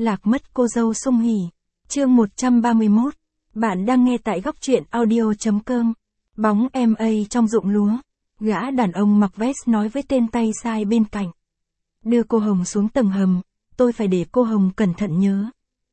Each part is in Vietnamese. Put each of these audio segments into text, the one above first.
Lạc mất cô dâu Song Hỷ. Chương 131. Bạn đang nghe tại góc truyện audio.com. Bóng MA trong ruộng lúa. Gã đàn ông mặc vest nói với tên tay sai bên cạnh. Đưa cô Hồng xuống tầng hầm, tôi phải để cô Hồng cẩn thận nhớ.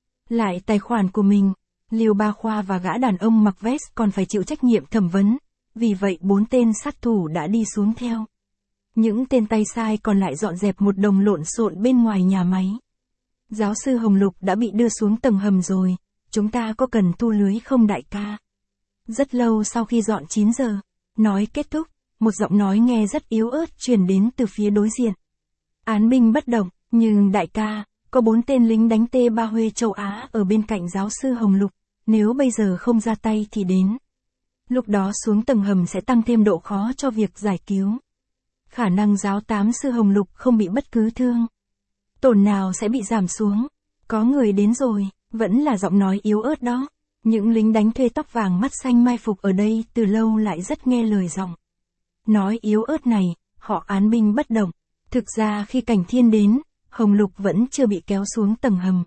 Lại tài khoản của mình, Liêu Ba Khoa và gã đàn ông mặc vest còn phải chịu trách nhiệm thẩm vấn. Vì vậy 4 tên sát thủ đã đi xuống theo. Những tên tay sai còn lại dọn dẹp một đồng lộn xộn bên ngoài nhà máy. Giáo sư Hồng Lục đã bị đưa xuống tầng hầm rồi, chúng ta có cần thu lưới không đại ca? Rất lâu sau khi dọn 9 giờ, nói kết thúc, một giọng nói nghe rất yếu ớt truyền đến từ phía đối diện. Án binh bất động, nhưng đại ca, có 4 tên lính đánh T3 Huê châu Á ở bên cạnh giáo sư Hồng Lục, nếu bây giờ không ra tay thì đến. Lúc đó xuống tầng hầm sẽ tăng thêm độ khó cho việc giải cứu. Khả năng giáo tám sư Hồng Lục không bị bất cứ thương tổn nào sẽ bị giảm xuống. Có người đến rồi, vẫn là giọng nói yếu ớt đó. Những lính đánh thuê tóc vàng mắt xanh mai phục ở đây từ lâu lại rất nghe lời giọng nói yếu ớt này, họ án binh bất động. Thực ra khi Cảnh Thiên đến, Hồng Lục vẫn chưa bị kéo xuống tầng hầm.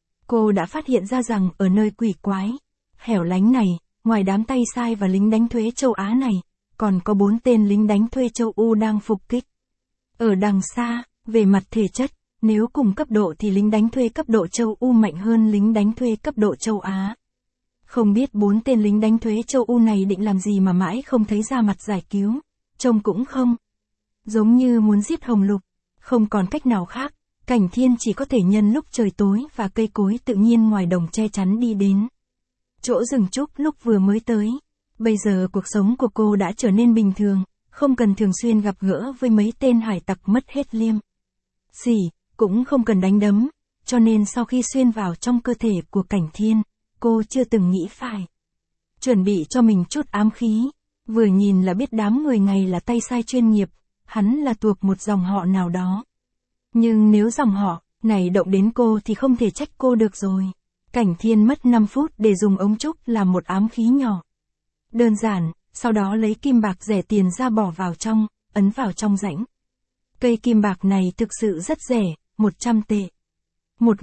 Cô đã phát hiện ra rằng ở nơi quỷ quái, hẻo lánh này, ngoài đám tay sai và lính đánh thuê châu Á này, còn có 4 tên lính đánh thuê châu U đang phục kích. Ở đằng xa, về mặt thể chất, nếu cùng cấp độ thì lính đánh thuê cấp độ châu U mạnh hơn lính đánh thuê cấp độ châu Á. Không biết 4 tên lính đánh thuê châu U này định làm gì mà mãi không thấy ra mặt giải cứu, trông cũng không giống như muốn giết Hồng Lục. Không còn cách nào khác, Cảnh Thiên chỉ có thể nhân lúc trời tối và cây cối tự nhiên ngoài đồng che chắn đi đến chỗ rừng trúc lúc vừa mới tới. Bây giờ cuộc sống của cô đã trở nên bình thường, không cần thường xuyên gặp gỡ với mấy tên hải tặc mất hết liêm sỉ, cũng không cần đánh đấm, cho nên sau khi xuyên vào trong cơ thể của Cảnh Thiên, cô chưa từng nghĩ phải chuẩn bị cho mình chút ám khí. Vừa nhìn là biết đám người này là tay sai chuyên nghiệp, hắn là thuộc một dòng họ nào đó. Nhưng nếu dòng họ này động đến cô thì không thể trách cô được rồi. Cảnh Thiên mất 5 phút để dùng ống trúc làm một ám khí nhỏ đơn giản, sau đó lấy kim bạc rẻ tiền ra bỏ vào trong, ấn vào trong rãnh. Cây kim bạc này thực sự rất rẻ, 100 tệ. Một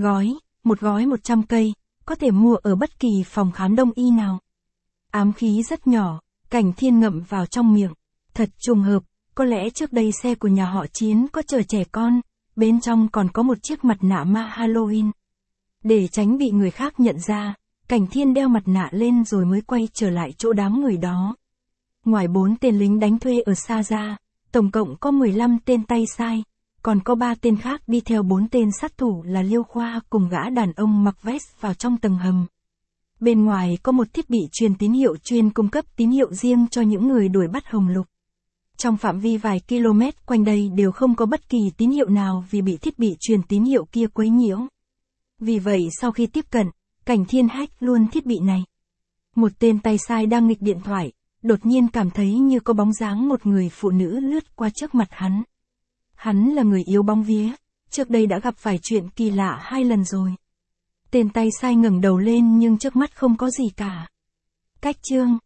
gói 100 cây, có thể mua ở bất kỳ phòng khám đông y nào. Ám khí rất nhỏ, Cảnh Thiên ngậm vào trong miệng. Thật trùng hợp, có lẽ trước đây xe của nhà họ Chiến có chở trẻ con, bên trong còn có một chiếc mặt nạ ma Halloween. Để tránh bị người khác nhận ra, Cảnh Thiên đeo mặt nạ lên rồi mới quay trở lại chỗ đám người đó. Ngoài 4 tên lính đánh thuê ở xa ra, tổng cộng có 15 tên tay sai, còn có 3 tên khác đi theo 4 tên sát thủ là Liêu Khoa cùng gã đàn ông mặc vest vào trong tầng hầm. Bên ngoài có một thiết bị truyền tín hiệu chuyên cung cấp tín hiệu riêng cho những người đuổi bắt Hồng Lục. Trong phạm vi vài km quanh đây đều không có bất kỳ tín hiệu nào vì bị thiết bị truyền tín hiệu kia quấy nhiễu. Vì vậy sau khi tiếp cận, Cảnh Thiên hack luôn thiết bị này. Một tên tay sai đang nghịch điện thoại, đột nhiên cảm thấy như có bóng dáng một người phụ nữ lướt qua trước mặt hắn. Hắn là người yếu bóng vía, trước đây đã gặp phải chuyện kỳ lạ 2 lần rồi. Tên tay sai ngẩng đầu lên nhưng trước mắt không có gì cả. Cách chương